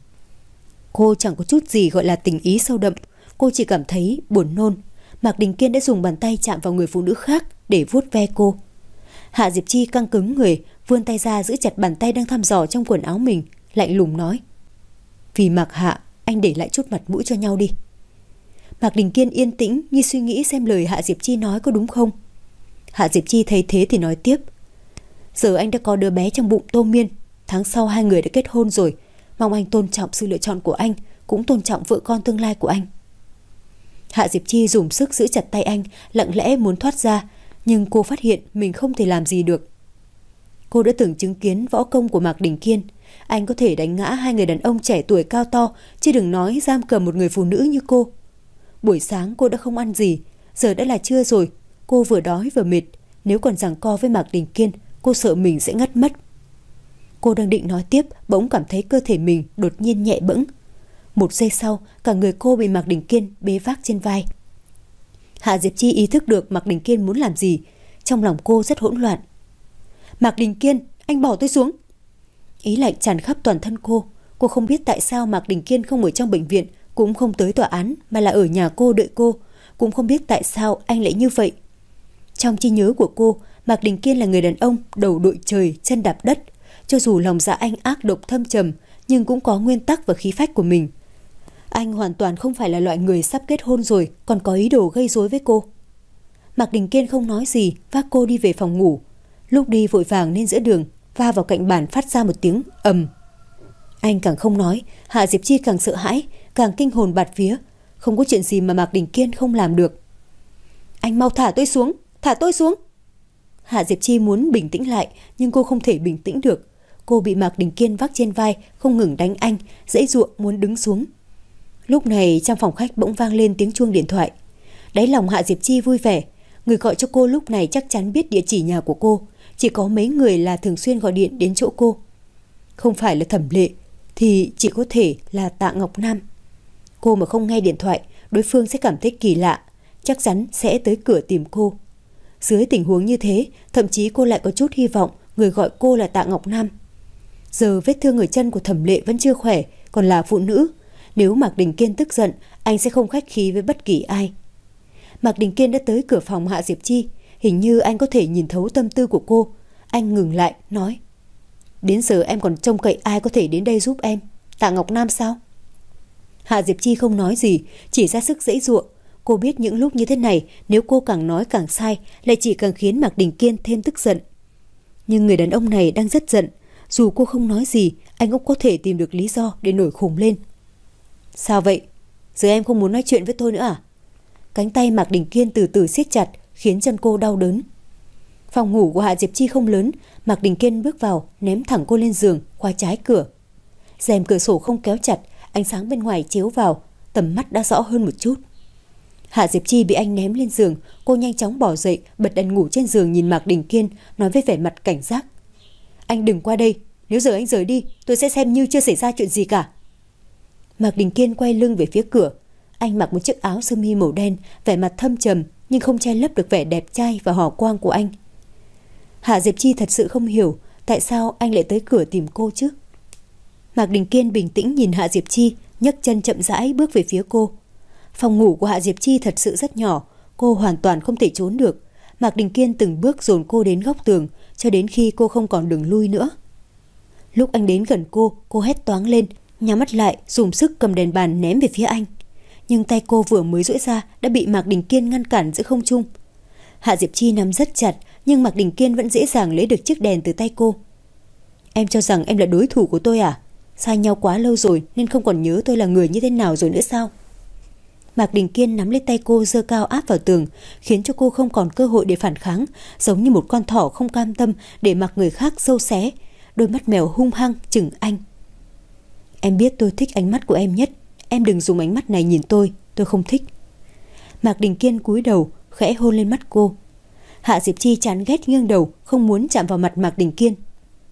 Cô chẳng có chút gì gọi là tình ý sâu đậm, cô chỉ cảm thấy buồn nôn. Mạc Đình Kiên đã dùng bàn tay chạm vào người phụ nữ khác để vuốt ve cô. Hạ Diệp Chi căng cứng người, vươn tay ra giữ chặt bàn tay đang thăm dò trong quần áo mình, lạnh lùng nói: Vì Mạc Hạ, anh để lại chút mặt mũi cho nhau đi. Mạc Đình Kiên yên tĩnh như suy nghĩ xem lời Hạ Diệp Chi nói có đúng không. Hạ Diệp Chi thấy thế thì nói tiếp: Giờ anh đã có đứa bé trong bụng Tô Miên, tháng sau hai người đã kết hôn rồi, mong anh tôn trọng sự lựa chọn của anh, cũng tôn trọng vợ con tương lai của anh. Hạ Diệp Chi dùng sức giữ chặt tay anh, lặng lẽ muốn thoát ra, nhưng cô phát hiện mình không thể làm gì được. Cô đã từng chứng kiến võ công của Mạc Đình Kiên, anh có thể đánh ngã hai người đàn ông trẻ tuổi cao to, chứ đừng nói giam cầm một người phụ nữ như cô. Buổi sáng cô đã không ăn gì, giờ đã là trưa rồi, cô vừa đói vừa mệt, nếu còn giằng co với Mạc Đình Kiên, cô sợ mình sẽ ngất mất. Cô đang định nói tiếp, bỗng cảm thấy cơ thể mình đột nhiên nhẹ bẫng. Một giây sau, cả người cô bị Mạc Đình Kiên bế vác trên vai. Hạ Diệp Chi ý thức được Mạc Đình Kiên muốn làm gì, trong lòng cô rất hỗn loạn. Mạc Đình Kiên, anh bỏ tôi xuống. Ý lạnh tràn khắp toàn thân cô. Cô không biết tại sao Mạc Đình Kiên không ở trong bệnh viện, cũng không tới tòa án, mà là ở nhà cô đợi cô. Cũng không biết tại sao anh lại như vậy. Trong trí nhớ của cô, Mạc Đình Kiên là người đàn ông đầu đội trời, chân đạp đất. Cho dù lòng dạ anh ác độc thâm trầm, nhưng cũng có nguyên tắc và khí phách của mình. Anh hoàn toàn không phải là loại người sắp kết hôn rồi còn có ý đồ gây rối với cô. Mạc Đình Kiên không nói gì, vác cô đi về phòng ngủ. Lúc đi vội vàng nên giữa đường, va vào cạnh bàn phát ra một tiếng ầm. Anh càng không nói, Hạ Diệp Chi càng sợ hãi, càng kinh hồn bạt vía. Không có chuyện gì mà Mạc Đình Kiên không làm được. Anh mau thả tôi xuống, thả tôi xuống. Hạ Diệp Chi muốn bình tĩnh lại, nhưng cô không thể bình tĩnh được. Cô bị Mạc Đình Kiên vác trên vai, không ngừng đánh anh, giãy giụa muốn đứng xuống. Lúc này trong phòng khách bỗng vang lên tiếng chuông điện thoại. Đáy lòng Hạ Diệp Chi vui vẻ. Người gọi cho cô lúc này chắc chắn biết địa chỉ nhà của cô. Chỉ có mấy người là thường xuyên gọi điện đến chỗ cô. Không phải là Thẩm Lệ thì chỉ có thể là Tạ Ngọc Nam. Cô mà không nghe điện thoại, đối phương sẽ cảm thấy kỳ lạ, chắc chắn sẽ tới cửa tìm cô. Dưới tình huống như thế, thậm chí cô lại có chút hy vọng người gọi cô là Tạ Ngọc Nam. Giờ vết thương ở chân của Thẩm Lệ vẫn chưa khỏe, còn là phụ nữ. Nếu Mạc Đình Kiên tức giận, anh sẽ không khách khí với bất kỳ ai. Mạc Đình Kiên đã tới cửa phòng Hạ Diệp Chi. Hình như anh có thể nhìn thấu tâm tư của cô. Anh ngừng lại, nói: Đến giờ em còn trông cậy ai có thể đến đây giúp em? Tạ Ngọc Nam sao? Hạ Diệp Chi không nói gì, chỉ ra sức giãy giụa. Cô biết những lúc như thế này, nếu cô càng nói càng sai, lại chỉ càng khiến Mạc Đình Kiên thêm tức giận. Nhưng người đàn ông này đang rất giận. Dù cô không nói gì, anh cũng có thể tìm được lý do để nổi khùng lên. Sao vậy? Giờ em không muốn nói chuyện với tôi nữa à? Cánh tay Mạc Đình Kiên từ từ siết chặt, khiến chân cô đau đớn. Phòng ngủ của Hạ Diệp Chi không lớn. Mạc Đình Kiên bước vào, ném thẳng cô lên giường, khóa trái cửa. Rèm cửa sổ không kéo chặt, ánh sáng bên ngoài chiếu vào, tầm mắt đã rõ hơn một chút. Hạ Diệp Chi bị anh ném lên giường. Cô nhanh chóng bỏ dậy, bật đèn ngủ trên giường, nhìn Mạc Đình Kiên, nói với vẻ mặt cảnh giác: Anh đừng qua đây, nếu giờ anh rời đi, tôi sẽ xem như chưa xảy ra chuyện gì cả. Mạc Đình Kiên quay lưng về phía cửa. Anh mặc một chiếc áo sơ mi màu đen, vẻ mặt thâm trầm nhưng không che lấp được vẻ đẹp trai và hào quang của anh. Hạ Diệp Chi thật sự không hiểu tại sao anh lại tới cửa tìm cô chứ. Mạc Đình Kiên bình tĩnh nhìn Hạ Diệp Chi, nhấc chân chậm rãi bước về phía cô. Phòng ngủ của Hạ Diệp Chi thật sự rất nhỏ, cô hoàn toàn không thể trốn được. Mạc Đình Kiên từng bước dồn cô đến góc tường, cho đến khi cô không còn đường lui nữa. Lúc anh đến gần cô, cô hét toáng lên, nhắm mắt lại, dùng sức cầm đèn bàn ném về phía anh. Nhưng tay cô vừa mới duỗi ra đã bị Mạc Đình Kiên ngăn cản giữa không trung. Hạ Diệp Chi nắm rất chặt, nhưng Mạc Đình Kiên vẫn dễ dàng lấy được chiếc đèn từ tay cô. Em cho rằng em là đối thủ của tôi à? Xa nhau quá lâu rồi nên không còn nhớ tôi là người như thế nào rồi nữa sao? Mạc Đình Kiên nắm lấy tay cô, giơ cao áp vào tường, khiến cho cô không còn cơ hội để phản kháng, giống như một con thỏ không cam tâm để mặc người khác sâu xé. Đôi mắt mèo hung hăng chừng anh. Em biết tôi thích ánh mắt của em nhất, em đừng dùng ánh mắt này nhìn tôi, tôi không thích. Mạc Đình Kiên cúi đầu, khẽ hôn lên mắt cô. Hạ Diệp Chi chán ghét nghiêng đầu, không muốn chạm vào mặt Mạc Đình Kiên.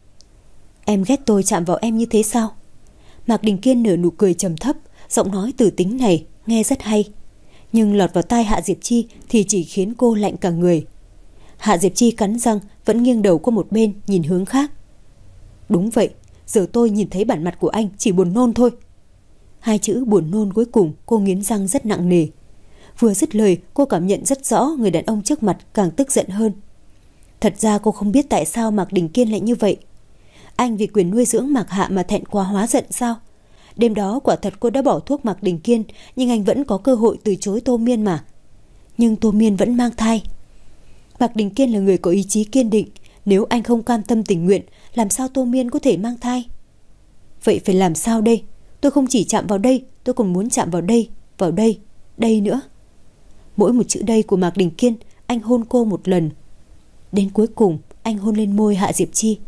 Em ghét tôi chạm vào em như thế sao? Mạc Đình Kiên nở nụ cười trầm thấp, giọng nói tử tính này nghe rất hay, nhưng lọt vào tai Hạ Diệp Chi thì chỉ khiến cô lạnh cả người. Hạ Diệp Chi cắn răng, vẫn nghiêng đầu qua một bên, nhìn hướng khác. Đúng vậy, giờ tôi nhìn thấy bản mặt của anh chỉ buồn nôn thôi. Hai chữ buồn nôn cuối cùng cô nghiến răng rất nặng nề. Vừa dứt lời, cô cảm nhận rất rõ người đàn ông trước mặt càng tức giận hơn. Thật ra cô không biết tại sao Mạc Đình Kiên lại như vậy. Anh vì quyền nuôi dưỡng Mạc Hạ mà thẹn quá hóa giận sao? Đêm đó quả thật cô đã bỏ thuốc Mạc Đình Kiên, nhưng anh vẫn có cơ hội từ chối Tô Miên mà. Nhưng Tô Miên vẫn mang thai. Mạc Đình Kiên là người có ý chí kiên định, nếu anh không cam tâm tình nguyện, làm sao Tô Miên có thể mang thai? Vậy phải làm sao đây? Tôi không chỉ chạm vào đây, tôi còn muốn chạm vào đây, vào đây, đây nữa. Mỗi một chữ đây của Mạc Đình Kiên, anh hôn cô một lần. Đến cuối cùng, anh hôn lên môi Hạ Diệp Chi.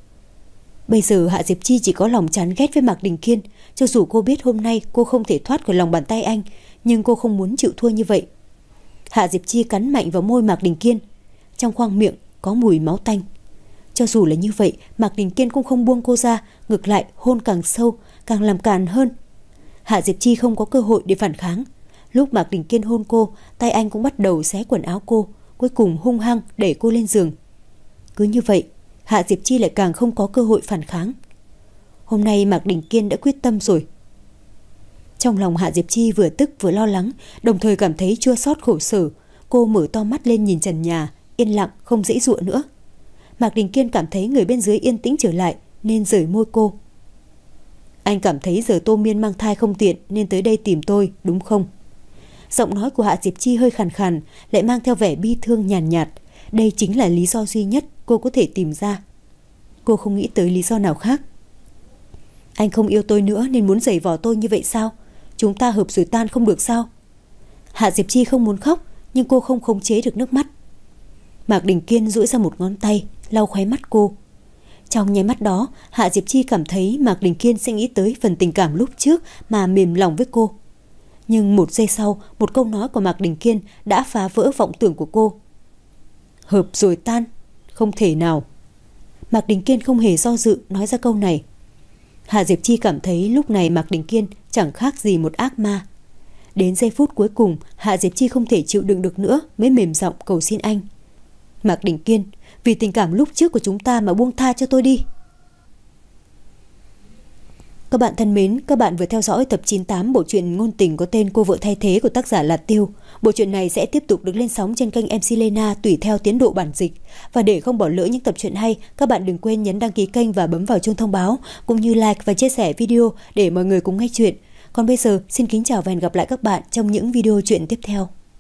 Bây giờ Hạ Diệp Chi chỉ có lòng chán ghét với Mạc Đình Kiên. Cho dù cô biết hôm nay cô không thể thoát khỏi lòng bàn tay anh, nhưng cô không muốn chịu thua như vậy. Hạ Diệp Chi cắn mạnh vào môi Mạc Đình Kiên. Trong khoang miệng có mùi máu tanh. Cho dù là như vậy, Mạc Đình Kiên cũng không buông cô ra, ngược lại hôn càng sâu, càng làm càn hơn. Hạ Diệp Chi không có cơ hội để phản kháng. Lúc Mạc Đình Kiên hôn cô, tay anh cũng bắt đầu xé quần áo cô, cuối cùng hung hăng đẩy cô lên giường. Cứ như vậy, Hạ Diệp Chi lại càng không có cơ hội phản kháng. Hôm nay Mạc Đình Kiên đã quyết tâm rồi. Trong lòng Hạ Diệp Chi vừa tức vừa lo lắng, đồng thời cảm thấy chua xót khổ sở. Cô mở to mắt lên nhìn trần nhà, yên lặng không giãy giụa nữa. Mạc Đình Kiên cảm thấy người bên dưới yên tĩnh trở lại, nên rời môi cô. Anh cảm thấy giờ Tô Miên mang thai không tiện nên tới đây tìm tôi, đúng không? Giọng nói của Hạ Diệp Chi hơi khàn khàn, lại mang theo vẻ bi thương nhàn nhạt, nhạt. Đây chính là lý do duy nhất cô có thể tìm ra. Cô không nghĩ tới lý do nào khác. Anh không yêu tôi nữa nên muốn giày vò tôi như vậy sao? Chúng ta hợp rồi tan không được sao? Hạ Diệp Chi không muốn khóc, nhưng cô không khống chế được nước mắt. Mạc Đình Kiên duỗi ra một ngón tay, lau khóe mắt cô. Trong nháy mắt đó, Hạ Diệp Chi cảm thấy Mạc Đình Kiên sẽ nghĩ tới phần tình cảm lúc trước mà mềm lòng với cô. Nhưng một giây sau, một câu nói của Mạc Đình Kiên đã phá vỡ vọng tưởng của cô. Hợp rồi tan? Không thể nào. Mạc Đình Kiên không hề do dự nói ra câu này. Hạ Diệp Chi cảm thấy lúc này Mạc Đình Kiên chẳng khác gì một ác ma. Đến giây phút cuối cùng, Hạ Diệp Chi không thể chịu đựng được nữa mới mềm giọng cầu xin anh. Mạc Đình Kiên, vì tình cảm lúc trước của chúng ta mà buông tha cho tôi đi. Các bạn thân mến, các bạn vừa theo dõi tập chín mươi tám bộ truyện ngôn tình có tên Cô vợ thay thế của tác giả là Tiêu. Bộ truyện này sẽ tiếp tục được lên sóng trên kênh em xê Lena tùy theo tiến độ bản dịch. Và để không bỏ lỡ những tập truyện hay, các bạn đừng quên nhấn đăng ký kênh và bấm vào chuông thông báo, cũng như like và chia sẻ video để mọi người cùng nghe chuyện. Còn bây giờ, xin kính chào và hẹn gặp lại các bạn trong những video truyện tiếp theo.